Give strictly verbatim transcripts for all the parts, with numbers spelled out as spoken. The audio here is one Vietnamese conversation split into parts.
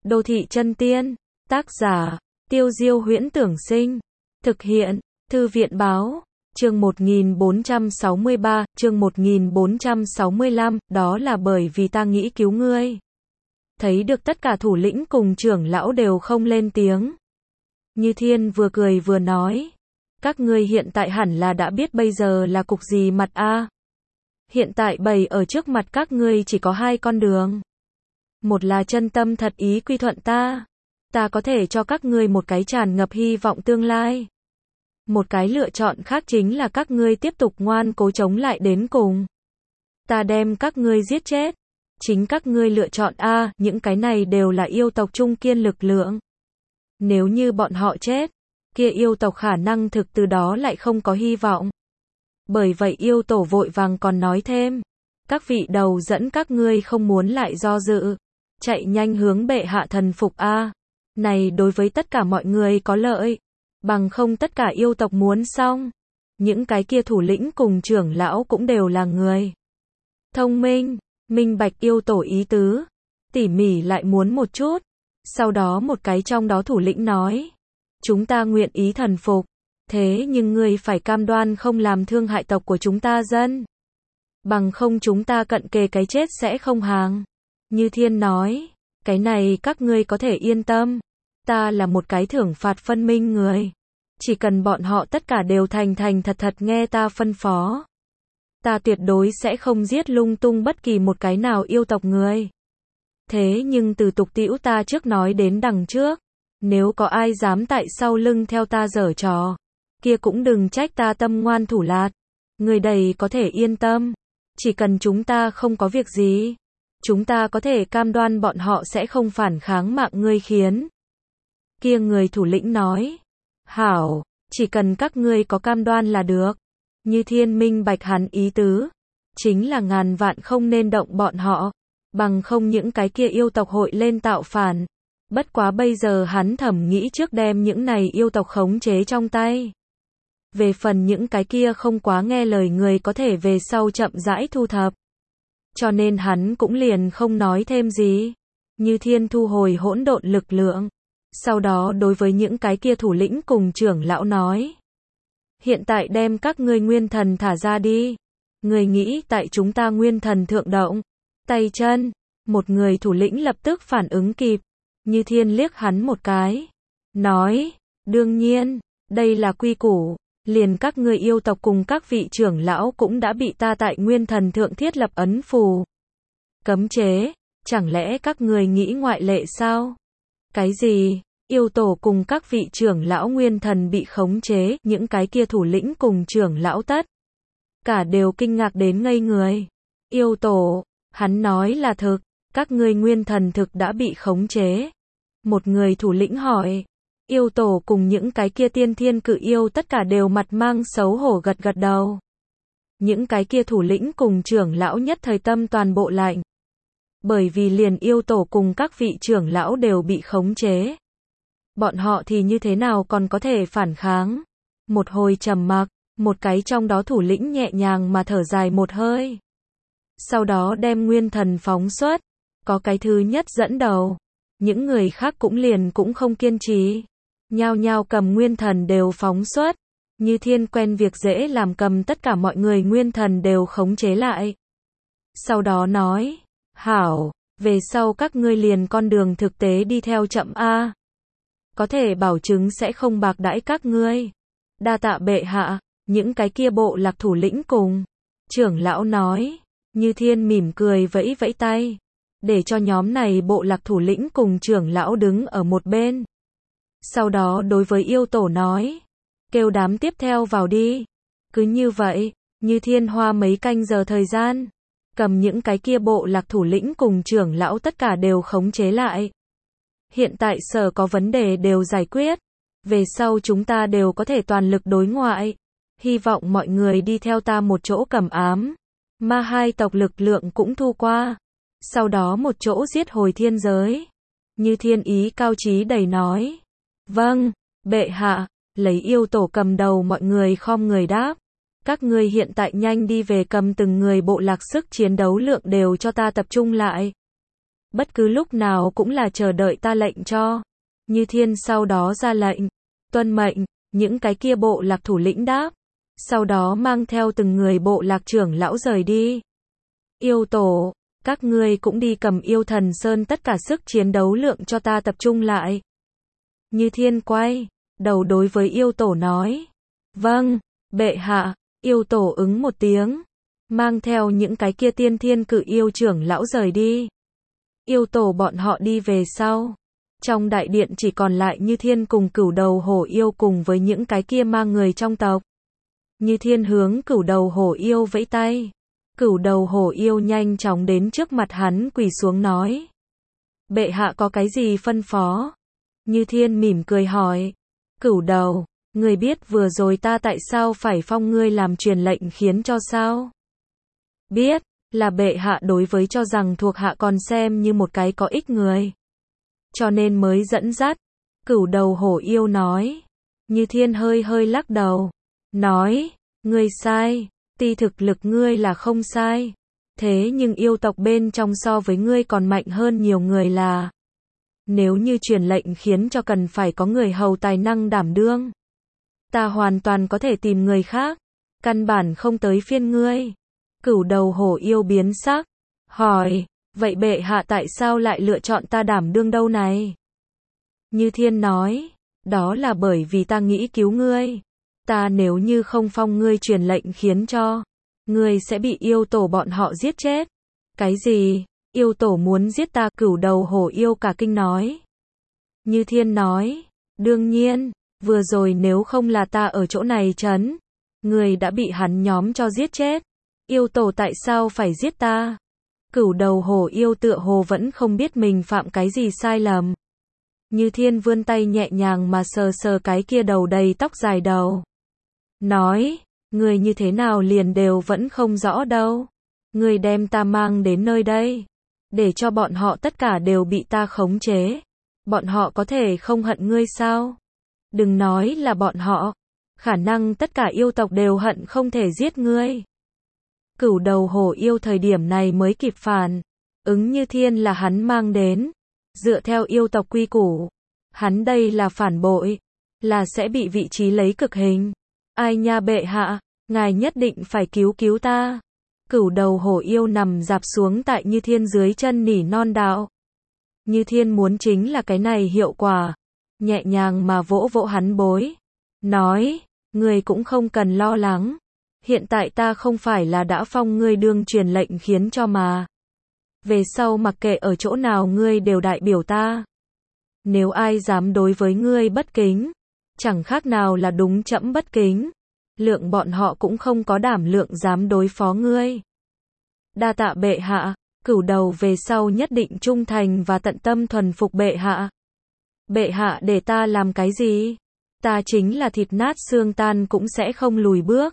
Đô thị chân tiên. Tác giả, Tiêu Diêu Huyễn Tưởng Sinh. Thực hiện, Thư viện Báo. Chương một nghìn bốn trăm sáu mươi ba, chương một nghìn bốn trăm sáu mươi lăm, đó là bởi vì ta nghĩ cứu ngươi. Thấy được tất cả thủ lĩnh cùng trưởng lão đều không lên tiếng. Như Thiên vừa cười vừa nói. Các ngươi hiện tại hẳn là đã biết bây giờ là cục gì mặt a. Hiện tại bày ở trước mặt các ngươi chỉ có hai con đường. Một là chân tâm thật ý quy thuận ta. Ta có thể cho các ngươi một cái tràn ngập hy vọng tương lai. Một cái lựa chọn khác chính là các ngươi tiếp tục ngoan cố chống lại đến cùng. Ta đem các ngươi giết chết. Chính các ngươi lựa chọn a, những cái này đều là yêu tộc trung kiên lực lượng. Nếu như bọn họ chết, kia yêu tộc khả năng thực từ đó lại không có hy vọng. Bởi vậy yêu tổ vội vàng còn nói thêm. Các vị đầu dẫn các ngươi không muốn lại do dự. Chạy nhanh hướng bệ hạ thần phục a. Này đối với tất cả mọi người có lợi. Bằng không tất cả yêu tộc muốn xong. Những cái kia thủ lĩnh cùng trưởng lão cũng đều là người thông minh, minh bạch yêu tổ ý tứ. Tỉ mỉ lại muốn một chút. Sau đó một cái trong đó thủ lĩnh nói. Chúng ta nguyện ý thần phục. Thế nhưng ngươi phải cam đoan không làm thương hại tộc của chúng ta dân. Bằng không chúng ta cận kề cái chết sẽ không hàng. Như Thiên nói. Cái này các ngươi có thể yên tâm. Ta là một cái thưởng phạt phân minh người. Chỉ cần bọn họ tất cả đều thành thành thật thật nghe ta phân phó. Ta tuyệt đối sẽ không giết lung tung bất kỳ một cái nào yêu tộc người. Thế nhưng từ tục tĩu ta trước nói đến đằng trước. Nếu có ai dám tại sau lưng theo ta giở trò. Kia cũng đừng trách ta tâm ngoan thủ lạt. Người đầy có thể yên tâm. Chỉ cần chúng ta không có việc gì. Chúng ta có thể cam đoan bọn họ sẽ không phản kháng mạng ngươi khiến. Kia người thủ lĩnh nói. Hảo, chỉ cần các ngươi có cam đoan là được. Như Thiên minh bạch hắn ý tứ. Chính là ngàn vạn không nên động bọn họ. Bằng không những cái kia yêu tộc hội lên tạo phản. Bất quá bây giờ hắn thầm nghĩ trước đem những này yêu tộc khống chế trong tay. Về phần những cái kia không quá nghe lời người có thể về sau chậm rãi thu thập. Cho nên hắn cũng liền không nói thêm gì. Như Thiên thu hồi hỗn độn lực lượng. Sau đó đối với những cái kia thủ lĩnh cùng trưởng lão nói. Hiện tại đem các ngươi nguyên thần thả ra đi. Người nghĩ tại chúng ta nguyên thần thượng động. Tay chân. Một người thủ lĩnh lập tức phản ứng kịp. Như Thiên liếc hắn một cái. Nói. Đương nhiên. Đây là quy củ. Liền các ngươi yêu tộc cùng các vị trưởng lão cũng đã bị ta tại nguyên thần thượng thiết lập ấn phù. Cấm chế. Chẳng lẽ các người nghĩ ngoại lệ sao? Cái gì? Yêu tổ cùng các vị trưởng lão nguyên thần bị khống chế, những cái kia thủ lĩnh cùng trưởng lão tất. Cả đều kinh ngạc đến ngây người. Yêu tổ, hắn nói là thực, các ngươi nguyên thần thực đã bị khống chế. Một người thủ lĩnh hỏi. Yêu tổ cùng những cái kia tiên thiên cự yêu tất cả đều mặt mang xấu hổ gật gật đầu. Những cái kia thủ lĩnh cùng trưởng lão nhất thời tâm toàn bộ lạnh. Bởi vì liền yêu tổ cùng các vị trưởng lão đều bị khống chế. Bọn họ thì như thế nào còn có thể phản kháng? Một hồi trầm mặc, một cái trong đó thủ lĩnh nhẹ nhàng mà thở dài một hơi. Sau đó đem nguyên thần phóng xuất. Có cái thứ nhất dẫn đầu. Những người khác cũng liền cũng không kiên trì. Nhao nhao cầm nguyên thần đều phóng xuất. Như Thiên quen việc dễ làm cầm tất cả mọi người nguyên thần đều khống chế lại. Sau đó nói. Hảo, về sau các ngươi liền con đường thực tế đi theo chậm a. Có thể bảo chứng sẽ không bạc đãi các ngươi. Đa tạ bệ hạ, những cái kia bộ lạc thủ lĩnh cùng. Trưởng lão nói. Như Thiên mỉm cười vẫy vẫy tay. Để cho nhóm này bộ lạc thủ lĩnh cùng trưởng lão đứng ở một bên. Sau đó đối với yêu tổ nói. Kêu đám tiếp theo vào đi. Cứ như vậy, Như Thiên hoa mấy canh giờ thời gian. Cầm những cái kia bộ lạc thủ lĩnh cùng trưởng lão tất cả đều khống chế lại. Hiện tại sở có vấn đề đều giải quyết. Về sau chúng ta đều có thể toàn lực đối ngoại. Hy vọng mọi người đi theo ta một chỗ cầm ám. Ma hai tộc lực lượng cũng thu qua. Sau đó một chỗ giết hồi thiên giới. Như Thiên ý cao chí đầy nói. Vâng, bệ hạ, lấy yêu tổ cầm đầu mọi người khom người đáp. Các ngươi hiện tại nhanh đi về cầm từng người bộ lạc sức chiến đấu lượng đều cho ta tập trung lại. bất cứ lúc nào cũng là chờ đợi ta lệnh cho. Như Thiên sau đó ra lệnh, tuân mệnh, những cái kia bộ lạc thủ lĩnh đáp, sau đó mang theo từng người bộ lạc trưởng lão rời đi. Yêu tổ, các ngươi cũng đi cầm Yêu Thần Sơn tất cả sức chiến đấu lượng cho ta tập trung lại. Như Thiên quay đầu đối với yêu tổ nói, vâng, bệ hạ. Yêu tổ ứng một tiếng, mang theo những cái kia tiên thiên cự yêu trưởng lão rời đi. Yêu tổ bọn họ đi về sau. Trong đại điện chỉ còn lại Như Thiên cùng Cửu Đầu Hổ Yêu cùng với những cái kia mang người trong tộc. Như Thiên hướng Cửu Đầu Hổ Yêu vẫy tay. Cửu Đầu Hổ Yêu nhanh chóng đến trước mặt hắn quỳ xuống nói, bệ hạ có cái gì phân phó? Như Thiên mỉm cười hỏi, Cửu Đầu, ngươi biết vừa rồi ta tại sao phải phong ngươi làm truyền lệnh khiến cho sao? Biết, là bệ hạ đối với cho rằng thuộc hạ còn xem như một cái có ích người, cho nên mới dẫn dắt. Cửu Đầu Hổ Yêu nói. Như Thiên hơi hơi lắc đầu, nói, ngươi sai, tuy thực lực ngươi là không sai, thế nhưng yêu tộc bên trong so với ngươi còn mạnh hơn nhiều người là. Nếu như truyền lệnh khiến cho cần phải có người hầu tài năng đảm đương, ta hoàn toàn có thể tìm người khác, căn bản không tới phiên ngươi. Cửu Đầu Hổ Yêu biến sắc, hỏi, vậy bệ hạ tại sao lại lựa chọn ta đảm đương đâu này? Như Thiên nói, đó là bởi vì ta nghĩ cứu ngươi. Ta nếu như không phong ngươi truyền lệnh khiến cho, ngươi sẽ bị yêu tổ bọn họ giết chết. Cái gì? Yêu tổ muốn giết ta? Cửu Đầu Hổ Yêu cả kinh nói. Như Thiên nói, đương nhiên, vừa rồi nếu không là ta ở chỗ này trấn, ngươi đã bị hắn nhóm cho giết chết. Yêu tổ tại sao phải giết ta? Cửu Đầu Hổ Yêu tựa hồ vẫn không biết mình phạm cái gì sai lầm. Như Thiên vươn tay nhẹ nhàng mà sờ sờ cái kia đầu đầy tóc dài đầu. Nói, người như thế nào liền đều vẫn không rõ đâu. Người đem ta mang đến nơi đây, để cho bọn họ tất cả đều bị ta khống chế. Bọn họ có thể không hận ngươi sao? Đừng nói là bọn họ, khả năng tất cả yêu tộc đều hận không thể giết ngươi. Cửu Đầu Hổ Yêu thời điểm này mới kịp phản ứng Như Thiên là hắn mang đến. Dựa theo yêu tộc quy củ, hắn đây là phản bội, là sẽ bị vị trí lấy cực hình. Ai nha bệ hạ, ngài nhất định phải cứu cứu ta. Cửu Đầu Hổ Yêu nằm dạp xuống tại Như Thiên dưới chân nỉ non đạo. Như Thiên muốn chính là cái này hiệu quả, nhẹ nhàng mà vỗ vỗ hắn bối, nói, ngươi cũng không cần lo lắng, hiện tại ta không phải là đã phong ngươi đương truyền lệnh khiến cho mà. Về sau mặc kệ ở chỗ nào ngươi đều đại biểu ta. Nếu ai dám đối với ngươi bất kính, chẳng khác nào là đúng trẫm bất kính. Lượng bọn họ cũng không có đảm lượng dám đối phó ngươi. Đa tạ bệ hạ, Cửu Đầu về sau nhất định trung thành và tận tâm thuần phục bệ hạ. Bệ hạ để ta làm cái gì? Ta chính là thịt nát xương tan cũng sẽ không lùi bước.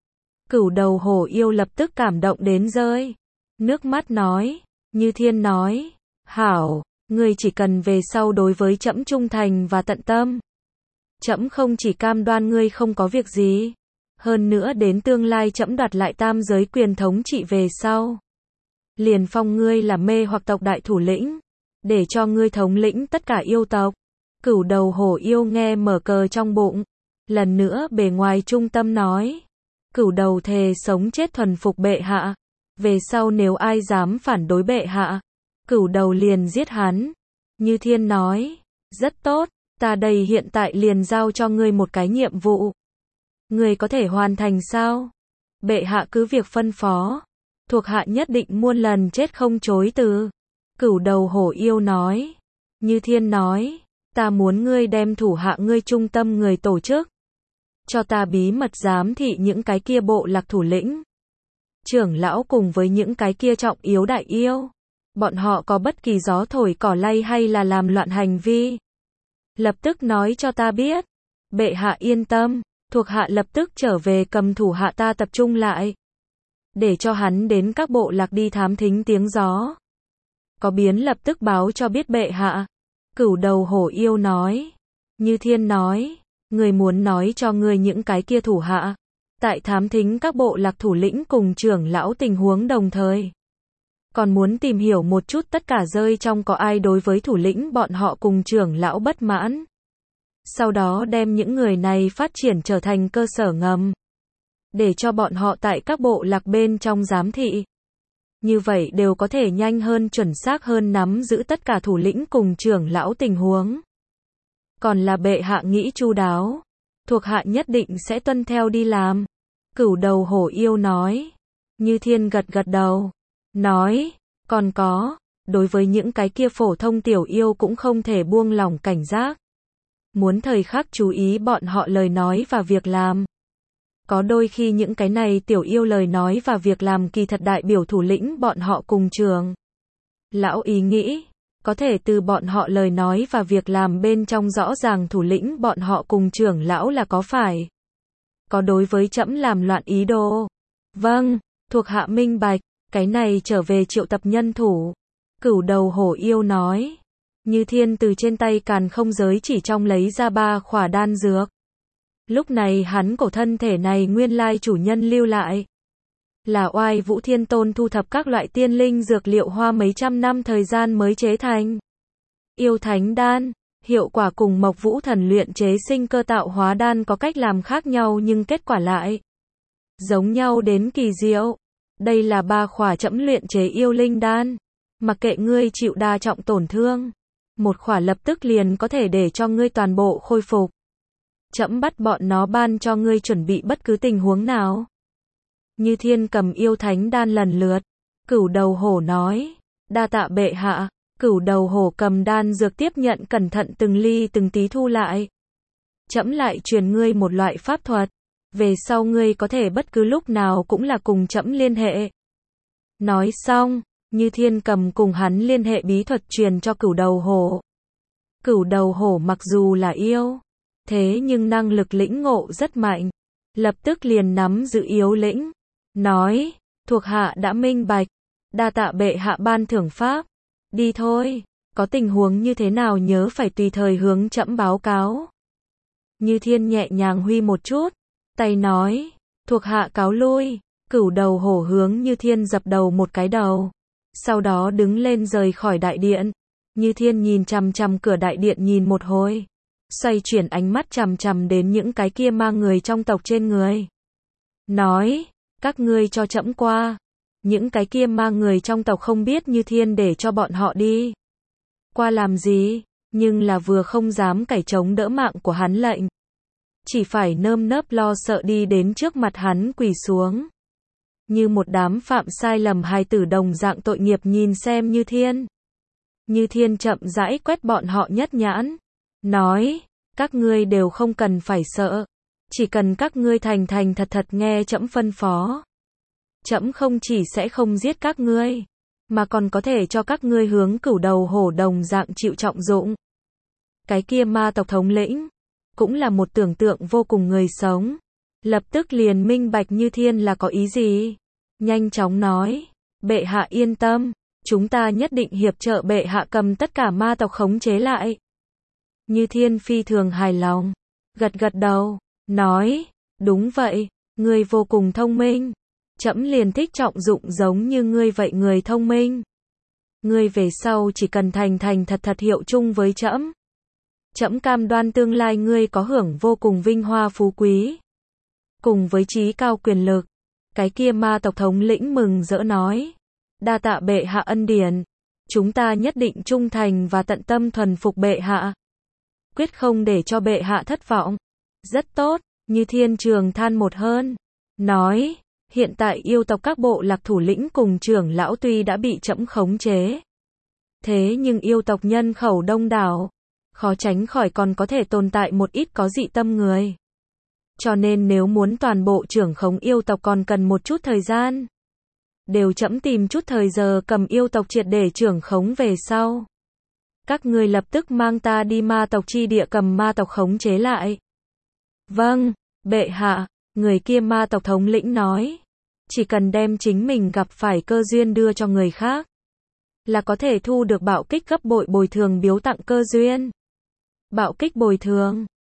Cửu Đầu Hổ Yêu lập tức cảm động đến rơi nước mắt nói. Như Thiên nói, hảo, ngươi chỉ cần về sau đối với trẫm trung thành và tận tâm. Trẫm không chỉ cam đoan ngươi không có việc gì, hơn nữa đến tương lai trẫm đoạt lại tam giới quyền thống trị về sau, liền phong ngươi là mê hoặc tộc đại thủ lĩnh, để cho ngươi thống lĩnh tất cả yêu tộc. Cửu Đầu Hổ Yêu nghe mở cờ trong bụng, lần nữa bề ngoài trung tâm nói, Cửu Đầu thề sống chết thuần phục bệ hạ. Về sau nếu ai dám phản đối bệ hạ, Cửu Đầu liền giết hắn. Như Thiên nói, rất tốt, ta đây hiện tại liền giao cho ngươi một cái nhiệm vụ. Ngươi có thể hoàn thành sao? Bệ hạ cứ việc phân phó, thuộc hạ nhất định muôn lần chết không chối từ. Cửu Đầu Hổ Yêu nói. Như Thiên nói, ta muốn ngươi đem thủ hạ ngươi trung tâm người tổ chức, cho ta bí mật giám thị những cái kia bộ lạc thủ lĩnh, trưởng lão cùng với những cái kia trọng yếu đại yêu. Bọn họ có bất kỳ gió thổi cỏ lay hay là làm loạn hành vi, lập tức nói cho ta biết. Bệ hạ yên tâm, thuộc hạ lập tức trở về cầm thủ hạ ta tập trung lại, để cho hắn đến các bộ lạc đi thám thính tiếng gió. Có biến lập tức báo cho biết bệ hạ. Cửu Đầu Hổ Yêu nói. Như Thiên nói, người muốn nói cho người những cái kia thủ hạ, tại thám thính các bộ lạc thủ lĩnh cùng trưởng lão tình huống đồng thời, Còn muốn tìm hiểu một chút tất cả rơi trong có ai đối với thủ lĩnh bọn họ cùng trưởng lão bất mãn. Sau đó đem những người này phát triển trở thành cơ sở ngầm. Để cho bọn họ tại các bộ lạc bên trong giám thị. Như vậy đều có thể nhanh hơn chuẩn xác hơn nắm giữ tất cả thủ lĩnh cùng trưởng lão tình huống. Còn là bệ hạ nghĩ chu đáo. Thuộc hạ nhất định sẽ tuân theo đi làm. Cửu đầu hổ yêu nói. Như Thiên gật gật đầu. Nói, còn có, đối với những cái kia phổ thông tiểu yêu cũng không thể buông lỏng cảnh giác. Muốn thời khắc chú ý bọn họ lời nói và việc làm. Có đôi khi những cái này tiểu yêu lời nói và việc làm kỳ thật đại biểu thủ lĩnh bọn họ cùng trường. Lão ý nghĩ, có thể từ bọn họ lời nói và việc làm bên trong rõ ràng thủ lĩnh bọn họ cùng trưởng lão là có phải. Có đối với trẫm làm loạn ý đồ. Vâng, thuộc hạ minh bạch, cái này trở về triệu tập nhân thủ. Cửu đầu hổ yêu nói. Như Thiên từ trên tay càn không giới chỉ trong lấy ra ba khỏa đan dược. Lúc này hắn cổ thân thể này nguyên lai chủ nhân lưu lại. Là Oai Vũ Thiên Tôn thu thập các loại tiên linh dược liệu hoa mấy trăm năm thời gian mới chế thành. Yêu thánh đan, hiệu quả cùng Mộc Vũ Thần luyện chế sinh cơ tạo hóa đan có cách làm khác nhau nhưng kết quả lại giống nhau đến kỳ diệu. Đây là ba khỏa trẫm luyện chế yêu linh đan. Mặc kệ ngươi chịu đa trọng tổn thương, một khỏa lập tức liền có thể để cho ngươi toàn bộ khôi phục. Trẫm bắt bọn nó ban cho ngươi chuẩn bị bất cứ tình huống nào. Như Thiên cầm yêu thánh đan lần lượt. Cửu đầu hổ nói. Đa tạ bệ hạ. Cửu đầu hổ cầm đan dược tiếp nhận cẩn thận từng ly từng tí thu lại. Trẫm lại truyền ngươi một loại pháp thuật. Về sau ngươi có thể bất cứ lúc nào cũng là cùng trẫm liên hệ. Nói xong, Như Thiên cầm cùng hắn liên hệ bí thuật truyền cho cửu đầu hổ. Cửu đầu hổ mặc dù là yêu, thế nhưng năng lực lĩnh ngộ rất mạnh. Lập tức liền nắm giữ yếu lĩnh. Nói, thuộc hạ đã minh bạch. Đa tạ bệ hạ ban thưởng pháp. Đi thôi, có tình huống như thế nào nhớ phải tùy thời hướng trẫm báo cáo. Như Thiên nhẹ nhàng huy một chút. Tay nói, thuộc hạ cáo lui. Cửu đầu hổ hướng Như Thiên dập đầu một cái đầu. Sau đó đứng lên rời khỏi đại điện. Như Thiên nhìn chằm chằm cửa đại điện nhìn một hồi. Xoay chuyển ánh mắt chằm chằm đến những cái kia ma người trong tộc trên người. Nói, các ngươi cho trẫm qua. Những cái kia ma người trong tộc không biết Như Thiên để cho bọn họ đi qua làm gì, nhưng là vừa không dám cảy chống đỡ mạng của hắn lệnh. Chỉ phải nơm nớp lo sợ đi đến trước mặt hắn quỳ xuống. Như một đám phạm sai lầm hài tử đồng dạng tội nghiệp nhìn xem Như Thiên. Như Thiên chậm rãi quét bọn họ nhất nhãn. Nói, các ngươi đều không cần phải sợ. Chỉ cần các ngươi thành thành thật thật nghe trẫm phân phó. Trẫm không chỉ sẽ không giết các ngươi, mà còn có thể cho các ngươi hướng cửu đầu hổ đồng dạng chịu trọng dụng. Cái kia ma tộc thống lĩnh, cũng là một tưởng tượng vô cùng người sống. Lập tức liền minh bạch Như Thiên là có ý gì. Nhanh chóng nói, bệ hạ yên tâm, chúng ta nhất định hiệp trợ bệ hạ cầm tất cả ma tộc khống chế lại. Như Thiên phi thường hài lòng, gật gật đầu, nói, đúng vậy, ngươi vô cùng thông minh. Trẫm liền thích trọng dụng giống như ngươi vậy người thông minh. Ngươi về sau chỉ cần thành thành thật thật hiệu chung với trẫm. Trẫm cam đoan tương lai ngươi có hưởng vô cùng vinh hoa phú quý. Cùng với trí cao quyền lực. Cái kia ma tộc thống lĩnh mừng rỡ nói. Đa tạ bệ hạ ân điển. Chúng ta nhất định trung thành và tận tâm thuần phục bệ hạ. Quyết không để cho bệ hạ thất vọng. Rất tốt, Như Thiên trường than một hơn. Nói, hiện tại yêu tộc các bộ lạc thủ lĩnh cùng trưởng lão tuy đã bị trẫm khống chế. Thế nhưng yêu tộc nhân khẩu đông đảo. Khó tránh khỏi còn có thể tồn tại một ít có dị tâm người. Cho nên nếu muốn toàn bộ trưởng khống yêu tộc còn cần một chút thời gian. Đều trẫm tìm chút thời giờ cầm yêu tộc triệt để trưởng khống về sau. Các ngươi lập tức mang ta đi ma tộc chi địa cầm ma tộc khống chế lại. Vâng, bệ hạ, người kia ma tộc thống lĩnh nói. Chỉ cần đem chính mình gặp phải cơ duyên đưa cho người khác. Là có thể thu được bạo kích gấp bội bồi thường biếu tặng cơ duyên. Bạo kích bồi thường.